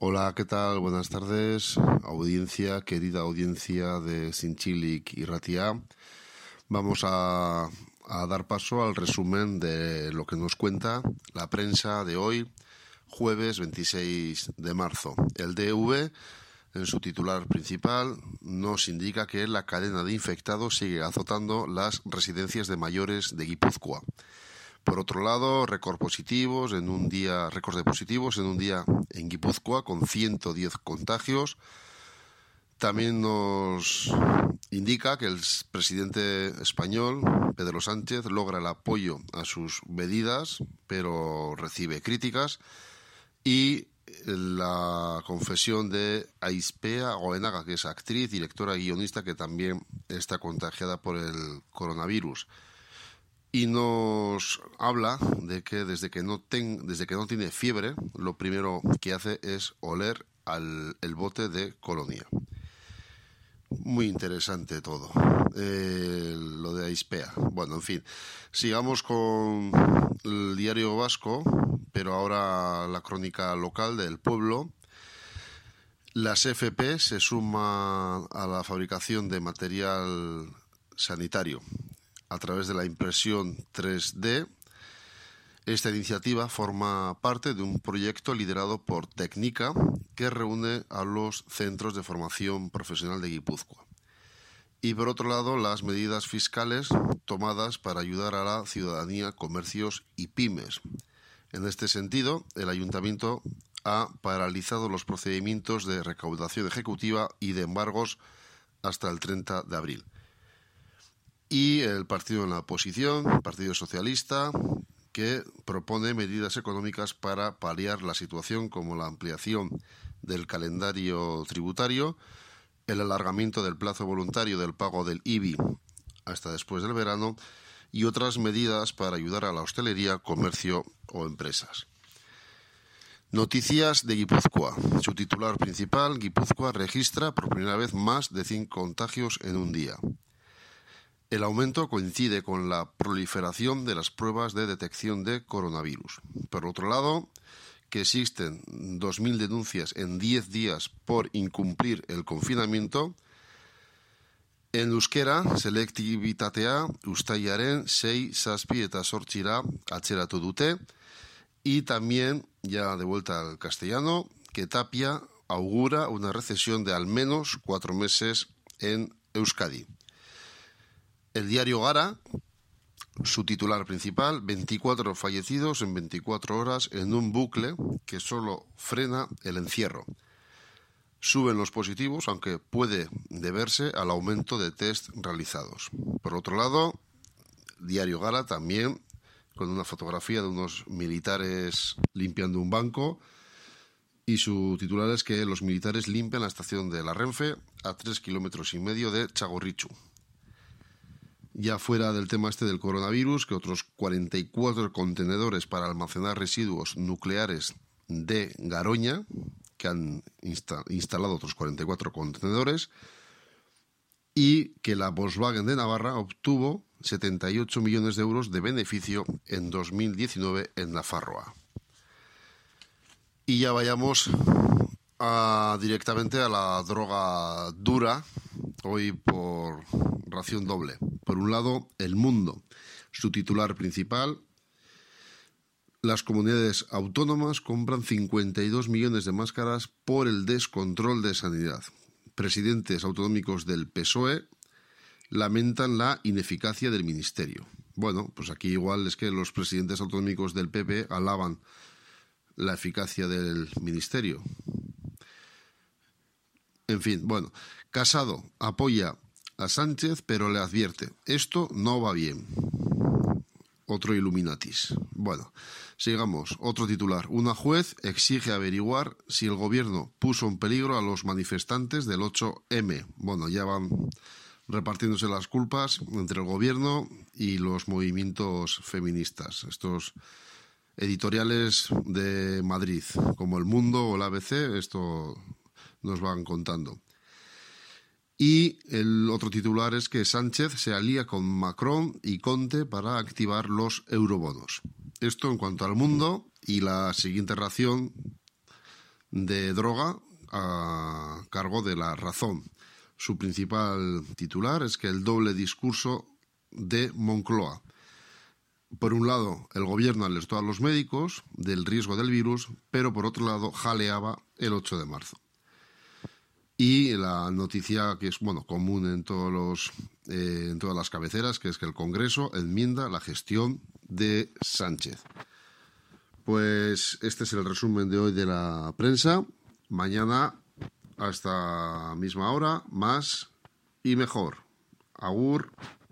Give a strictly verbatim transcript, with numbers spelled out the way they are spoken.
Hola, ¿qué tal? Buenas tardes, audiencia, querida audiencia de Zintzilik y Ratia. Vamos a, a dar paso al resumen de lo que nos cuenta la prensa de hoy, jueves veintiséis de marzo. El D V, en su titular principal, nos indica que la cadena de infectados sigue azotando las residencias de mayores de Guipúzcoa. Por otro lado, récord positivos en un día, récords de positivos en un día en Guipúzcoa con ciento diez contagios. También nos indica que el presidente español, Pedro Sánchez, logra el apoyo a sus medidas, pero recibe críticas. Y la confesión de Aispea Goenaga, que es actriz, directora, guionista, que también está contagiada por el coronavirus. Y nos habla de que desde que no ten, desde que no tiene fiebre, lo primero que hace es oler al, el bote de colonia. Muy interesante todo, eh, lo de Aispea. Bueno, en fin, sigamos con el Diario Vasco, pero ahora la crónica local del pueblo. Las F P se suma a la fabricación de material sanitario a través de la impresión tres D. Esta iniciativa forma parte de un proyecto liderado por Técnica que reúne a los centros de formación profesional de Guipúzcoa. Y por otro lado, las medidas fiscales tomadas para ayudar a la ciudadanía, comercios y pymes. En este sentido, el Ayuntamiento ha paralizado los procedimientos de recaudación ejecutiva y de embargos hasta el treinta de abril. Y el partido en la oposición, el Partido Socialista, que propone medidas económicas para paliar la situación, como la ampliación del calendario tributario, el alargamiento del plazo voluntario del pago del I B I hasta después del verano y otras medidas para ayudar a la hostelería, comercio o empresas. Noticias de Guipúzcoa. Su titular principal, Guipúzcoa registra por primera vez más de cien contagios en un día. El aumento coincide con la proliferación de las pruebas de detección de coronavirus. Por otro lado, que existen dos mil denuncias en diez días por incumplir el confinamiento. En euskera, selektibitatea uztailaren sei, zazpi eta zortzira atzeratu dute. Y también, ya de vuelta al castellano, que Tapia augura una recesión de al menos cuatro meses en Euskadi. El diario Gara, su titular principal, veinticuatro fallecidos en veinticuatro horas en un bucle que solo frena el encierro. Suben los positivos, aunque puede deberse al aumento de test realizados. Por otro lado, diario Gara también, con una fotografía de unos militares limpiando un banco, y su titular es que los militares limpian la estación de la Renfe a tres kilómetros y medio de Txagorritxu. Ya fuera del tema este del coronavirus, que otros cuarenta y cuatro contenedores para almacenar residuos nucleares de Garoña, que han insta- instalado otros cuarenta y cuatro contenedores, y que la Volkswagen de Navarra obtuvo setenta y ocho millones de euros de beneficio en dos mil diecinueve en Nafarroa. Y ya vayamos a, directamente a la droga dura, hoy por ración doble. Por un lado, El Mundo, su titular principal: las comunidades autónomas compran cincuenta y dos millones de máscaras por el descontrol de sanidad. Presidentes autonómicos del P S O E lamentan la ineficacia del ministerio. Bueno, pues aquí igual es que los presidentes autonómicos del P P alaban la eficacia del ministerio. En fin, bueno, Casado apoya a Sánchez, pero le advierte: esto no va bien. Otro Illuminatis. Bueno, sigamos. Otro titular. Una juez exige averiguar si el gobierno puso en peligro a los manifestantes del ocho eme. Bueno, ya van repartiéndose las culpas entre el gobierno y los movimientos feministas. Estos editoriales de Madrid, como El Mundo o el A B C, esto nos van contando. Y el otro titular es que Sánchez se alía con Macron y Conte para activar los eurobonos. Esto en cuanto al Mundo. Y la siguiente ración de droga a cargo de La Razón. Su principal titular es que el doble discurso de Moncloa. Por un lado, el gobierno alertó a los médicos del riesgo del virus, pero por otro lado jaleaba el ocho de marzo. Y la noticia que es bueno común en todos los eh, en todas las cabeceras, que es que el Congreso enmienda la gestión de Sánchez. Pues este es el resumen de hoy de la prensa. Mañana, a esta misma hora, más y mejor. Agur.